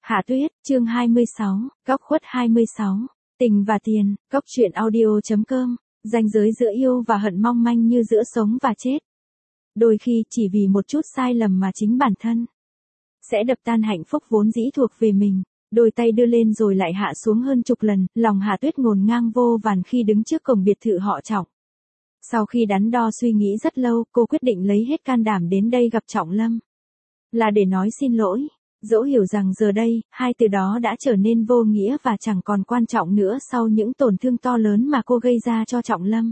Hạ Tuyết, chương 26, góc khuất 26. Tình và tiền, góc truyện audio.com, ranh giới giữa yêu và hận mong manh như giữa sống và chết. Đôi khi chỉ vì một chút sai lầm mà chính bản thân sẽ đập tan hạnh phúc vốn dĩ thuộc về mình. Đôi tay đưa lên rồi lại hạ xuống hơn chục lần, lòng Hạ Tuyết ngổn ngang vô vàn khi đứng trước cổng biệt thự họ Trọng. Sau khi đắn đo suy nghĩ rất lâu, cô quyết định lấy hết can đảm đến đây gặp Trọng Lâm. Là để nói xin lỗi. Dẫu hiểu rằng giờ đây, hai từ đó đã trở nên vô nghĩa và chẳng còn quan trọng nữa sau những tổn thương to lớn mà cô gây ra cho Trọng Lâm.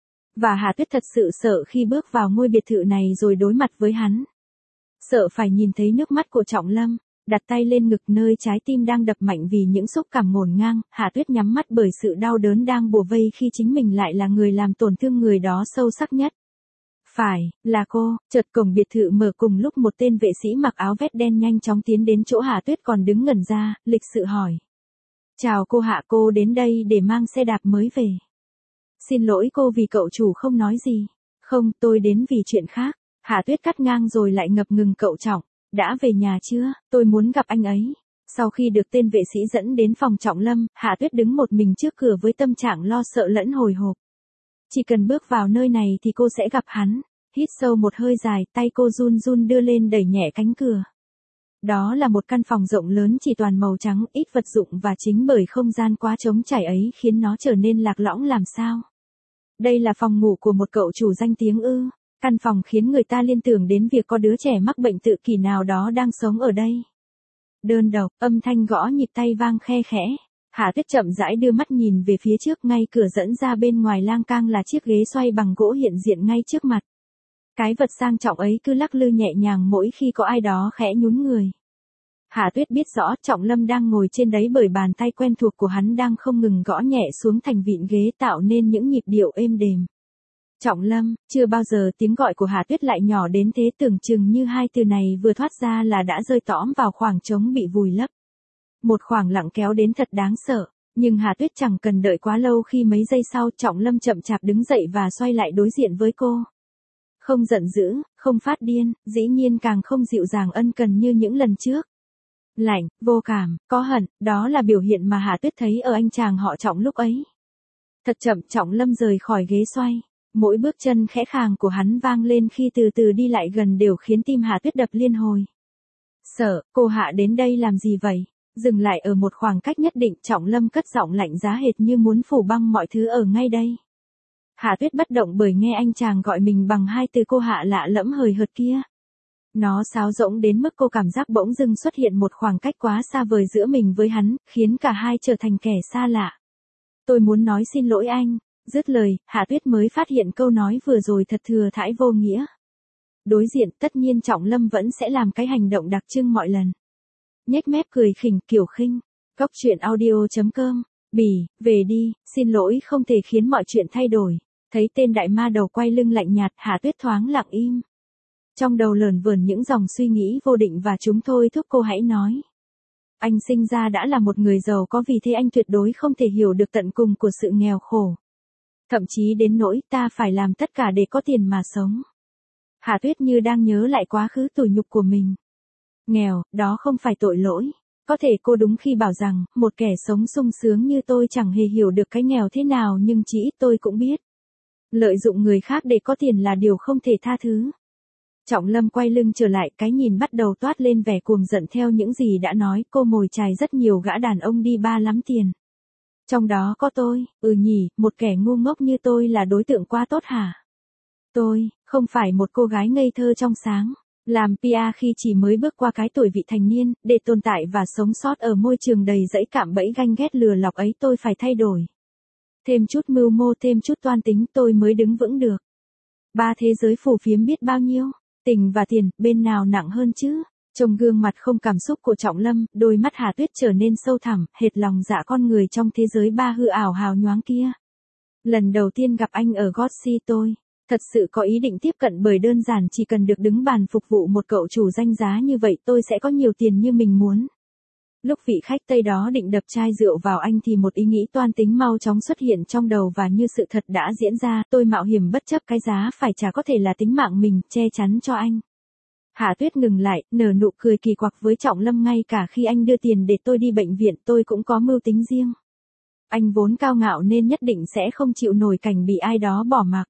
Và Hạ Tuyết thật sự sợ khi bước vào ngôi biệt thự này rồi đối mặt với hắn. Sợ phải nhìn thấy nước mắt của Trọng Lâm, đặt tay lên ngực nơi trái tim đang đập mạnh vì những xúc cảm ngổn ngang, Hạ Tuyết nhắm mắt bởi sự đau đớn đang bủa vây khi chính mình lại là người làm tổn thương người đó sâu sắc nhất. Phải, là cô. Chợt cổng biệt thự mở cùng lúc một tên vệ sĩ mặc áo vest đen nhanh chóng tiến đến chỗ Hạ Tuyết còn đứng ngẩn ra, lịch sự hỏi. Chào cô Hạ, cô đến đây để mang xe đạp mới về. Xin lỗi cô vì cậu chủ không nói gì. Không, tôi đến vì chuyện khác. Hạ Tuyết cắt ngang rồi lại ngập ngừng cậu Trọng. Đã về nhà chưa? Tôi muốn gặp anh ấy. Sau khi được tên vệ sĩ dẫn đến phòng Trọng Lâm, Hạ Tuyết đứng một mình trước cửa với tâm trạng lo sợ lẫn hồi hộp. Chỉ cần bước vào nơi này thì cô sẽ gặp hắn. Hít sâu một hơi dài, tay cô run run đưa lên đẩy nhẹ cánh cửa. Đó là một căn phòng rộng lớn chỉ toàn màu trắng, ít vật dụng và chính bởi không gian quá trống trải ấy khiến nó trở nên lạc lõng làm sao. Đây là phòng ngủ của một cậu chủ danh tiếng ư. Căn phòng khiến người ta liên tưởng đến việc có đứa trẻ mắc bệnh tự kỷ nào đó đang sống ở đây. Đơn độc, âm thanh gõ nhịp tay vang khe khẽ. Hạ Tuyết chậm rãi đưa mắt nhìn về phía trước, ngay cửa dẫn ra bên ngoài lang cang là chiếc ghế xoay bằng gỗ hiện diện ngay trước mặt. Cái vật sang trọng ấy cứ lắc lư nhẹ nhàng mỗi khi có ai đó khẽ nhún người. Hạ Tuyết biết rõ Trọng Lâm đang ngồi trên đấy bởi bàn tay quen thuộc của hắn đang không ngừng gõ nhẹ xuống thành vịn ghế tạo nên những nhịp điệu êm đềm. Trọng Lâm, chưa bao giờ tiếng gọi của Hạ Tuyết lại nhỏ đến thế, tưởng chừng như hai từ này vừa thoát ra là đã rơi tõm vào khoảng trống bị vùi lấp. Một khoảng lặng kéo đến thật đáng sợ, nhưng Hạ Tuyết chẳng cần đợi quá lâu khi mấy giây sau Trọng Lâm chậm chạp đứng dậy và xoay lại đối diện với cô. Không giận dữ, không phát điên, dĩ nhiên càng không dịu dàng ân cần như những lần trước. Lạnh, vô cảm, có hận, đó là biểu hiện mà Hạ Tuyết thấy ở anh chàng họ Trọng lúc ấy. Thật chậm Trọng Lâm rời khỏi ghế xoay. Mỗi bước chân khẽ khàng của hắn vang lên khi từ từ đi lại gần đều khiến tim Hạ Tuyết đập liên hồi. Sợ, cô Hạ đến đây làm gì vậy? Dừng lại ở một khoảng cách nhất định, Trọng Lâm cất giọng lạnh giá hệt như muốn phủ băng mọi thứ ở ngay đây. Hạ Tuyết bất động bởi nghe anh chàng gọi mình bằng hai từ cô Hạ lạ lẫm hời hợt kia. Nó sáo rỗng đến mức cô cảm giác bỗng dưng xuất hiện một khoảng cách quá xa vời giữa mình với hắn, khiến cả hai trở thành kẻ xa lạ. Tôi muốn nói xin lỗi anh. Dứt lời, Hạ Tuyết mới phát hiện câu nói vừa rồi thật thừa thãi vô nghĩa. Đối diện, tất nhiên Trọng Lâm vẫn sẽ làm cái hành động đặc trưng mọi lần. Nhếch mép cười khỉnh, kiểu khinh. Góc truyện audio.com. Bỉ, về đi, xin lỗi không thể khiến mọi chuyện thay đổi. Thấy tên đại ma đầu quay lưng lạnh nhạt, Hạ Tuyết thoáng lặng im. Trong đầu lởn vởn những dòng suy nghĩ vô định và chúng thôi thúc cô hãy nói. Anh sinh ra đã là một người giàu có, vì thế anh tuyệt đối không thể hiểu được tận cùng của sự nghèo khổ. Thậm chí đến nỗi ta phải làm tất cả để có tiền mà sống. Hạ Tuyết như đang nhớ lại quá khứ tủi nhục của mình. Nghèo, đó không phải tội lỗi. Có thể cô đúng khi bảo rằng, một kẻ sống sung sướng như tôi chẳng hề hiểu được cái nghèo thế nào, nhưng chỉ ít tôi cũng biết. Lợi dụng người khác để có tiền là điều không thể tha thứ. Trọng Lâm quay lưng trở lại, cái nhìn bắt đầu toát lên vẻ cuồng giận theo những gì đã nói, cô mồi chài rất nhiều gã đàn ông đi ba lắm tiền. Trong đó có tôi, nhỉ, một kẻ ngu ngốc như tôi là đối tượng quá tốt hả? Tôi, không phải một cô gái ngây thơ trong sáng. Làm PR khi chỉ mới bước qua cái tuổi vị thành niên, để tồn tại và sống sót ở môi trường đầy dẫy cạm bẫy ganh ghét lừa lọc ấy tôi phải thay đổi. Thêm chút mưu mô, thêm chút toan tính tôi mới đứng vững được. Ba thế giới phù phiếm biết bao nhiêu, tình và tiền, bên nào nặng hơn chứ? Trong gương mặt không cảm xúc của Trọng Lâm, đôi mắt Hạ Tuyết trở nên sâu thẳm, hệt lòng dạ con người trong thế giới ba hư ảo hào nhoáng kia. Lần đầu tiên gặp anh ở Godsea tôi thật sự có ý định tiếp cận bởi đơn giản chỉ cần được đứng bàn phục vụ một cậu chủ danh giá như vậy tôi sẽ có nhiều tiền như mình muốn. Lúc vị khách Tây đó định đập chai rượu vào anh thì một ý nghĩ toan tính mau chóng xuất hiện trong đầu và như sự thật đã diễn ra, tôi mạo hiểm bất chấp cái giá phải trả có thể là tính mạng mình, che chắn cho anh. Hạ Tuyết ngừng lại, nở nụ cười kỳ quặc với Trọng Lâm, ngay cả khi anh đưa tiền để tôi đi bệnh viện tôi cũng có mưu tính riêng. Anh vốn cao ngạo nên nhất định sẽ không chịu nổi cảnh bị ai đó bỏ mặc.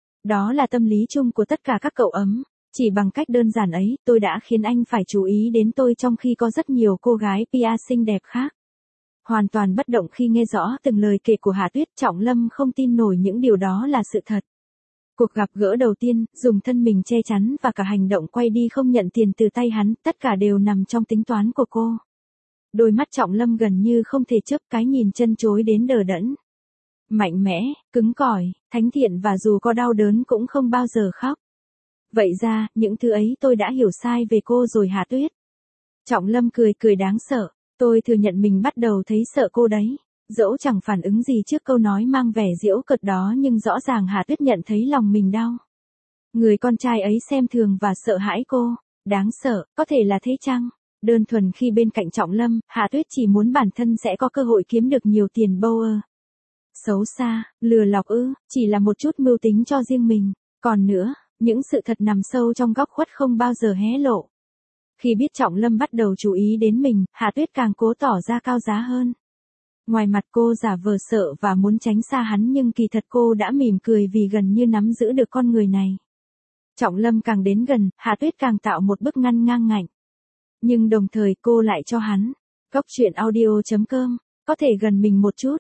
Đó là tâm lý chung của tất cả các cậu ấm. Chỉ bằng cách đơn giản ấy, tôi đã khiến anh phải chú ý đến tôi trong khi có rất nhiều cô gái PR xinh đẹp khác. Hoàn toàn bất động khi nghe rõ từng lời kể của Hạ Tuyết, Trọng Lâm không tin nổi những điều đó là sự thật. Cuộc gặp gỡ đầu tiên, dùng thân mình che chắn và cả hành động quay đi không nhận tiền từ tay hắn, tất cả đều nằm trong tính toán của cô. Đôi mắt Trọng Lâm gần như không thể chớp, cái nhìn chân chối đến đờ đẫn. Mạnh mẽ, cứng cỏi, thánh thiện và dù có đau đớn cũng không bao giờ khóc. Vậy ra, những thứ ấy tôi đã hiểu sai về cô rồi Hạ Tuyết. Trọng Lâm cười cười đáng sợ. Tôi thừa nhận mình bắt đầu thấy sợ cô đấy. Dẫu chẳng phản ứng gì trước câu nói mang vẻ giễu cợt đó nhưng rõ ràng Hạ Tuyết nhận thấy lòng mình đau. Người con trai ấy xem thường và sợ hãi cô. Đáng sợ, có thể là thế chăng? Đơn thuần khi bên cạnh Trọng Lâm, Hạ Tuyết chỉ muốn bản thân sẽ có cơ hội kiếm được nhiều tiền bâu ơ. Xấu xa, lừa lọc ư, chỉ là một chút mưu tính cho riêng mình. Còn nữa, những sự thật nằm sâu trong góc khuất không bao giờ hé lộ. Khi biết Trọng Lâm bắt đầu chú ý đến mình, Hạ Tuyết càng cố tỏ ra cao giá hơn. Ngoài mặt cô giả vờ sợ và muốn tránh xa hắn nhưng kỳ thật cô đã mỉm cười vì gần như nắm giữ được con người này. Trọng Lâm càng đến gần, Hạ Tuyết càng tạo một bức ngăn ngang ngạnh. Nhưng đồng thời cô lại cho hắn. Góc truyện audio.com, có thể gần mình một chút.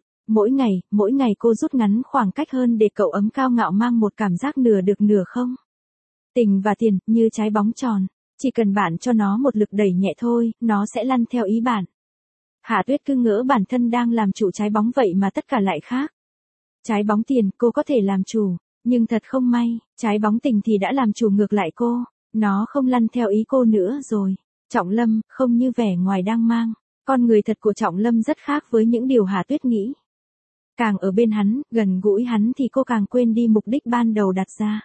Mỗi ngày cô rút ngắn khoảng cách hơn để cậu ấm cao ngạo mang một cảm giác nửa được nửa không. Tình và tiền, như trái bóng tròn. Chỉ cần bạn cho nó một lực đẩy nhẹ thôi, nó sẽ lăn theo ý bạn. Hạ Tuyết cứ ngỡ bản thân đang làm chủ trái bóng vậy mà tất cả lại khác. Trái bóng tiền cô có thể làm chủ, nhưng thật không may, trái bóng tình thì đã làm chủ ngược lại cô. Nó không lăn theo ý cô nữa rồi. Trọng Lâm, không như vẻ ngoài đang mang. Con người thật của Trọng Lâm rất khác với những điều Hạ Tuyết nghĩ. Càng ở bên hắn, gần gũi hắn thì cô càng quên đi mục đích ban đầu đặt ra.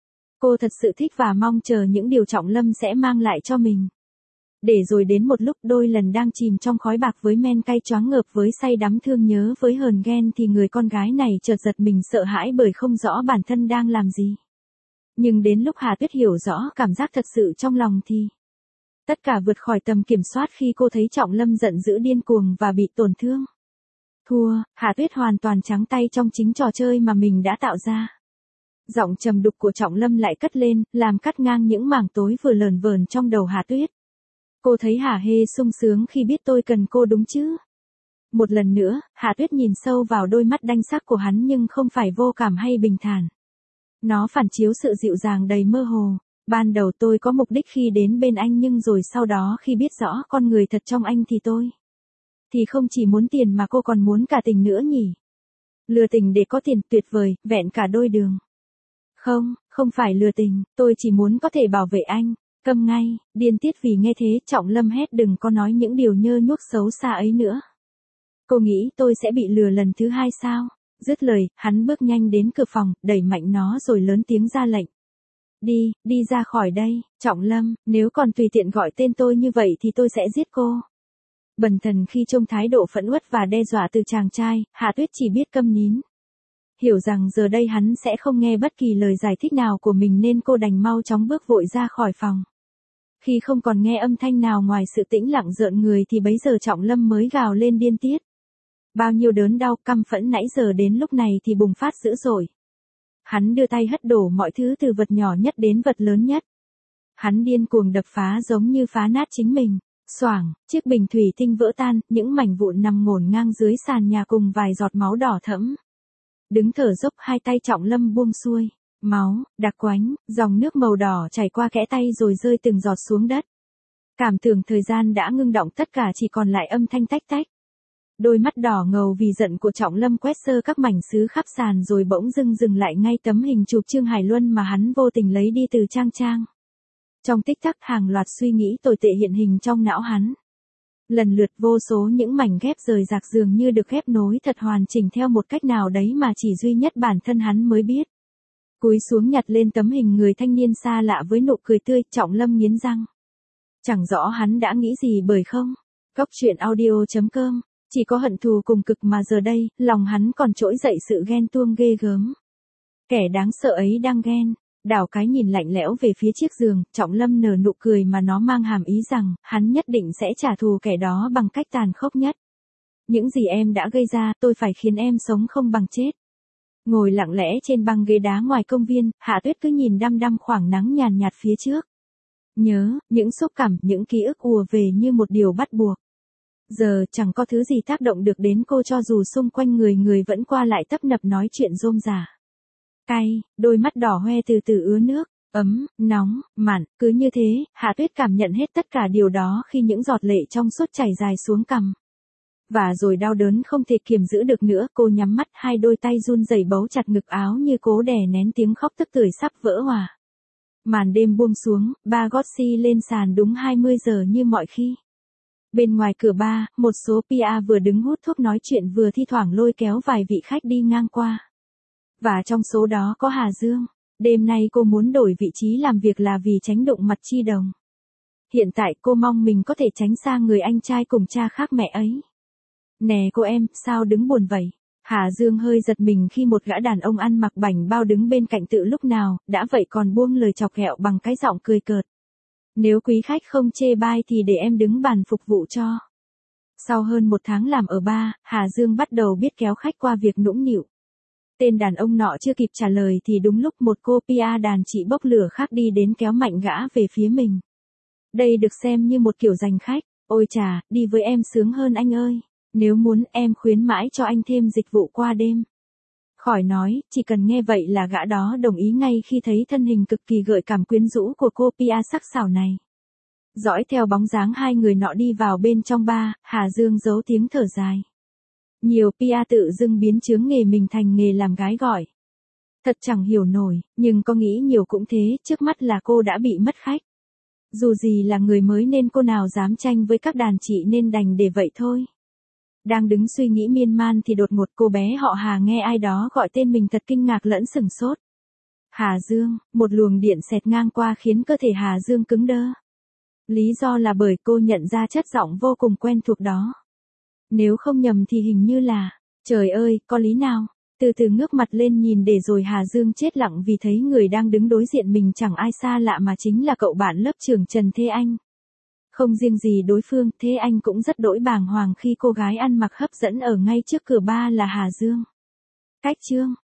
Cô thật sự thích và mong chờ những điều Trọng Lâm sẽ mang lại cho mình. Để rồi đến một lúc đôi lần đang chìm trong khói bạc với men cay choáng ngợp với say đắm thương nhớ với hờn ghen thì người con gái này chợt giật mình sợ hãi bởi không rõ bản thân đang làm gì. Nhưng đến lúc Hạ Tuyết hiểu rõ cảm giác thật sự trong lòng thì tất cả vượt khỏi tầm kiểm soát khi cô thấy Trọng Lâm giận dữ điên cuồng và bị tổn thương. Thua, Hạ Tuyết hoàn toàn trắng tay trong chính trò chơi mà mình đã tạo ra. Giọng trầm đục của Trọng Lâm lại cất lên, làm cắt ngang những mảng tối vừa lờn vờn trong đầu Hạ Tuyết. Cô thấy hả hê sung sướng khi biết tôi cần cô đúng chứ? Một lần nữa, Hạ Tuyết nhìn sâu vào đôi mắt đanh sắc của hắn nhưng không phải vô cảm hay bình thản. Nó phản chiếu sự dịu dàng đầy mơ hồ. Ban đầu tôi có mục đích khi đến bên anh nhưng rồi sau đó khi biết rõ con người thật trong anh thì tôi thì không chỉ muốn tiền mà cô còn muốn cả tình nữa nhỉ? Lừa tình để có tiền tuyệt vời, vẹn cả đôi đường. Không phải lừa tình, tôi chỉ muốn có thể bảo vệ anh. Câm ngay, điên tiết vì nghe thế, Trọng Lâm hét đừng có nói những điều nhơ nhuốc xấu xa ấy nữa. Cô nghĩ tôi sẽ bị lừa lần thứ hai sao? Dứt lời, hắn bước nhanh đến cửa phòng, đẩy mạnh nó rồi lớn tiếng ra lệnh. Đi ra khỏi đây, Trọng Lâm, nếu còn tùy tiện gọi tên tôi như vậy thì tôi sẽ giết cô. Bần thần khi trông thái độ phẫn uất và đe dọa từ chàng trai, Hạ Tuyết chỉ biết câm nín. Hiểu rằng giờ đây hắn sẽ không nghe bất kỳ lời giải thích nào của mình nên cô đành mau chóng bước vội ra khỏi phòng. Khi không còn nghe âm thanh nào ngoài sự tĩnh lặng rợn người thì bấy giờ Trọng Lâm mới gào lên điên tiết. Bao nhiêu đớn đau căm phẫn nãy giờ đến lúc này thì bùng phát dữ dội. Hắn đưa tay hất đổ mọi thứ từ vật nhỏ nhất đến vật lớn nhất. Hắn điên cuồng đập phá giống như phá nát chính mình. Xoảng, chiếc bình thủy tinh vỡ tan, những mảnh vụn nằm ngổn ngang dưới sàn nhà cùng vài giọt máu đỏ thẫm. Đứng thở dốc hai tay Trọng Lâm buông xuôi. Máu, đặc quánh, dòng nước màu đỏ chảy qua kẽ tay rồi rơi từng giọt xuống đất. Cảm tưởng thời gian đã ngưng đọng tất cả chỉ còn lại âm thanh tách tách. Đôi mắt đỏ ngầu vì giận của Trọng Lâm quét sơ các mảnh sứ khắp sàn rồi bỗng dừng lại ngay tấm hình chụp Trương Hải Luân mà hắn vô tình lấy đi từ trang. Trong tích tắc hàng loạt suy nghĩ tồi tệ hiện hình trong não hắn. Lần lượt vô số những mảnh ghép rời rạc dường như được ghép nối thật hoàn chỉnh theo một cách nào đấy mà chỉ duy nhất bản thân hắn mới biết. Cúi xuống nhặt lên tấm hình người thanh niên xa lạ với nụ cười tươi, Trọng Lâm nghiến răng. Chẳng rõ hắn đã nghĩ gì bởi không. Góc truyện audio.com, chỉ có hận thù cùng cực mà giờ đây, lòng hắn còn trỗi dậy sự ghen tuông ghê gớm. Kẻ đáng sợ ấy đang ghen. Đảo cái nhìn lạnh lẽo về phía chiếc giường, Trọng Lâm nở nụ cười mà nó mang hàm ý rằng, hắn nhất định sẽ trả thù kẻ đó bằng cách tàn khốc nhất. Những gì em đã gây ra, tôi phải khiến em sống không bằng chết. Ngồi lặng lẽ trên băng ghế đá ngoài công viên, Hạ Tuyết cứ nhìn đăm đăm khoảng nắng nhàn nhạt phía trước. Nhớ, những xúc cảm, những ký ức ùa về như một điều bắt buộc. Giờ chẳng có thứ gì tác động được đến cô cho dù xung quanh người vẫn qua lại tấp nập nói chuyện rôm rả. Cay, đôi mắt đỏ hoe từ từ ứa nước, ấm, nóng, mặn, cứ như thế, Hạ Tuyết cảm nhận hết tất cả điều đó khi những giọt lệ trong suốt chảy dài xuống cằm. Và rồi đau đớn không thể kiềm giữ được nữa, cô nhắm mắt, hai đôi tay run rẩy bấu chặt ngực áo như cố đè nén tiếng khóc tức tưởi sắp vỡ òa. Màn đêm buông xuống, ba gót xi lên sàn đúng 20 giờ như mọi khi. Bên ngoài cửa bar, một số PR vừa đứng hút thuốc nói chuyện vừa thi thoảng lôi kéo vài vị khách đi ngang qua. Và trong số đó có Hà Dương. Đêm nay cô muốn đổi vị trí làm việc là vì tránh đụng mặt Chi Đồng. Hiện tại cô mong mình có thể tránh xa người anh trai cùng cha khác mẹ ấy. Nè cô em, sao đứng buồn vậy? Hà Dương hơi giật mình khi một gã đàn ông ăn mặc bảnh bao đứng bên cạnh tự lúc nào, đã vậy còn buông lời chọc ghẹo bằng cái giọng cười cợt. Nếu quý khách không chê bai thì để em đứng bàn phục vụ cho. Sau hơn một tháng làm ở bar, Hà Dương bắt đầu biết kéo khách qua việc nũng nịu. Tên đàn ông nọ chưa kịp trả lời thì đúng lúc một cô PR đàn chị bốc lửa khác đi đến kéo mạnh gã về phía mình. Đây được xem như một kiểu giành khách. Ôi chà, đi với em sướng hơn anh ơi. Nếu muốn em khuyến mãi cho anh thêm dịch vụ qua đêm. Khỏi nói, chỉ cần nghe vậy là gã đó đồng ý ngay khi thấy thân hình cực kỳ gợi cảm quyến rũ của cô PR sắc sảo này. Dõi theo bóng dáng hai người nọ đi vào bên trong bar, Hà Dương giấu tiếng thở dài. Nhiều PR tự dưng biến chướng nghề mình thành nghề làm gái gọi. Thật chẳng hiểu nổi, nhưng có nghĩ nhiều cũng thế, trước mắt là cô đã bị mất khách. Dù gì là người mới nên cô nào dám tranh với các đàn chị nên đành để vậy thôi. Đang đứng suy nghĩ miên man thì đột ngột cô bé họ Hà nghe ai đó gọi tên mình thật kinh ngạc lẫn sửng sốt. Hà Dương, một luồng điện xẹt ngang qua khiến cơ thể Hà Dương cứng đơ. Lý do là bởi cô nhận ra chất giọng vô cùng quen thuộc đó. Nếu không nhầm thì hình như là, trời ơi, có lý nào? Từ từ ngước mặt lên nhìn để rồi Hà Dương chết lặng vì thấy người đang đứng đối diện mình chẳng ai xa lạ mà chính là cậu bạn lớp trưởng Trần Thế Anh. Không riêng gì đối phương, Thế Anh cũng rất đỗi bàng hoàng khi cô gái ăn mặc hấp dẫn ở ngay trước cửa bar là Hà Dương. Cách chương